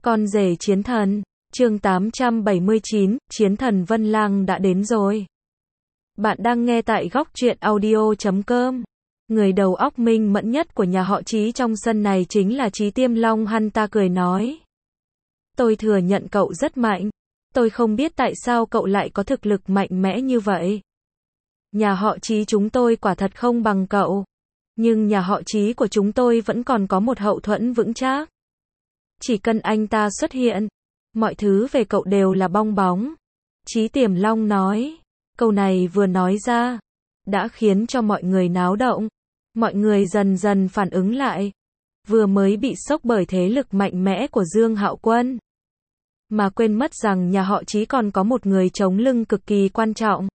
Con rể chiến thần, chương 879, chiến thần Vân Lang đã đến rồi. Bạn đang nghe tại góc truyện audio.com. Người đầu óc minh mẫn nhất của nhà họ Chí trong sân này chính là Chí Tiêm Long. Hắn ta cười nói: tôi thừa nhận cậu rất mạnh. Tôi không biết tại sao cậu lại có thực lực mạnh mẽ như vậy. Nhà họ Chí chúng tôi quả thật không bằng cậu. Nhưng nhà họ Chí của chúng tôi vẫn còn có một hậu thuẫn vững chắc. Chỉ cần anh ta xuất hiện, mọi thứ về cậu đều là bong bóng. Chí Tiềm Long nói. Câu này vừa nói ra, đã khiến cho mọi người náo động. Mọi người dần dần phản ứng lại. Vừa mới bị sốc bởi thế lực mạnh mẽ của Dương Hạo Quân, mà quên mất rằng nhà họ Chí còn có một người chống lưng cực kỳ quan trọng.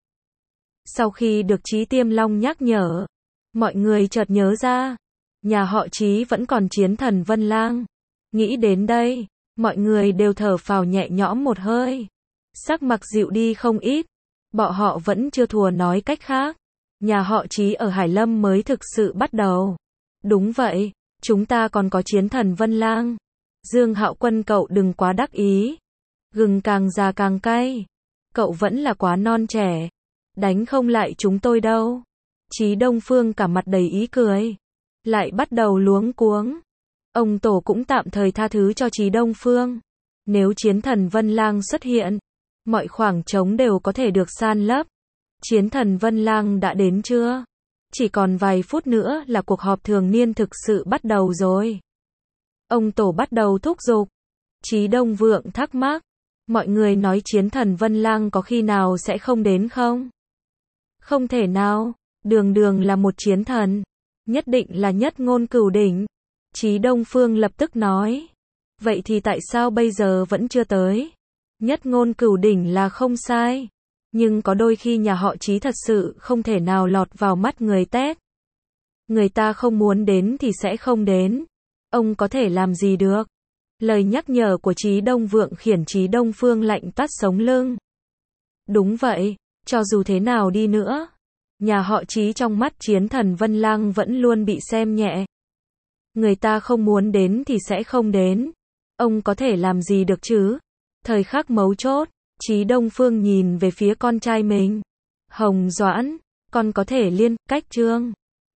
Sau khi được Chí Tiêm Long nhắc nhở, mọi người chợt nhớ ra, nhà họ Chí vẫn còn chiến thần Vân Lang. Nghĩ đến đây, mọi người đều thở phào nhẹ nhõm một hơi. Sắc mặt dịu đi không ít. Bọn họ vẫn chưa thua, nói cách khác, nhà họ Chí ở Hải Lâm mới thực sự bắt đầu. Đúng vậy, chúng ta còn có chiến thần Vân Lang. Dương Hạo Quân, cậu đừng quá đắc ý. Gừng càng già càng cay. Cậu vẫn là quá non trẻ. Đánh không lại chúng tôi đâu. Chí Đông Phương cả mặt đầy ý cười. Lại bắt đầu luống cuống. Ông Tổ cũng tạm thời tha thứ cho Chí Đông Phương. Nếu chiến thần Vân Lang xuất hiện, mọi khoảng trống đều có thể được san lấp. Chiến thần Vân Lang đã đến chưa? Chỉ còn vài phút nữa là cuộc họp thường niên thực sự bắt đầu rồi. Ông Tổ bắt đầu thúc giục. Chí Đông Vượng thắc mắc. Mọi người nói chiến thần Vân Lang có khi nào sẽ không đến không? Không thể nào. Đường đường là một chiến thần. Nhất định là nhất ngôn cửu đỉnh. Chí Đông Phương lập tức nói. Vậy thì tại sao bây giờ vẫn chưa tới? Nhất ngôn cửu đỉnh là không sai. Nhưng có đôi khi nhà họ Chí thật sự không thể nào lọt vào mắt người tét. Người ta không muốn đến thì sẽ không đến. Ông có thể làm gì được? Lời nhắc nhở của Chí Đông Vượng khiến Chí Đông Phương lạnh toát sống lưng. Đúng vậy, cho dù thế nào đi nữa, nhà họ Chí trong mắt chiến thần Vân Lang vẫn luôn bị xem nhẹ. Người ta không muốn đến thì sẽ không đến. Ông có thể làm gì được chứ? Thời khắc mấu chốt, Chí Đông Phương nhìn về phía con trai mình. Hồng Doãn, con có thể liên cách Trương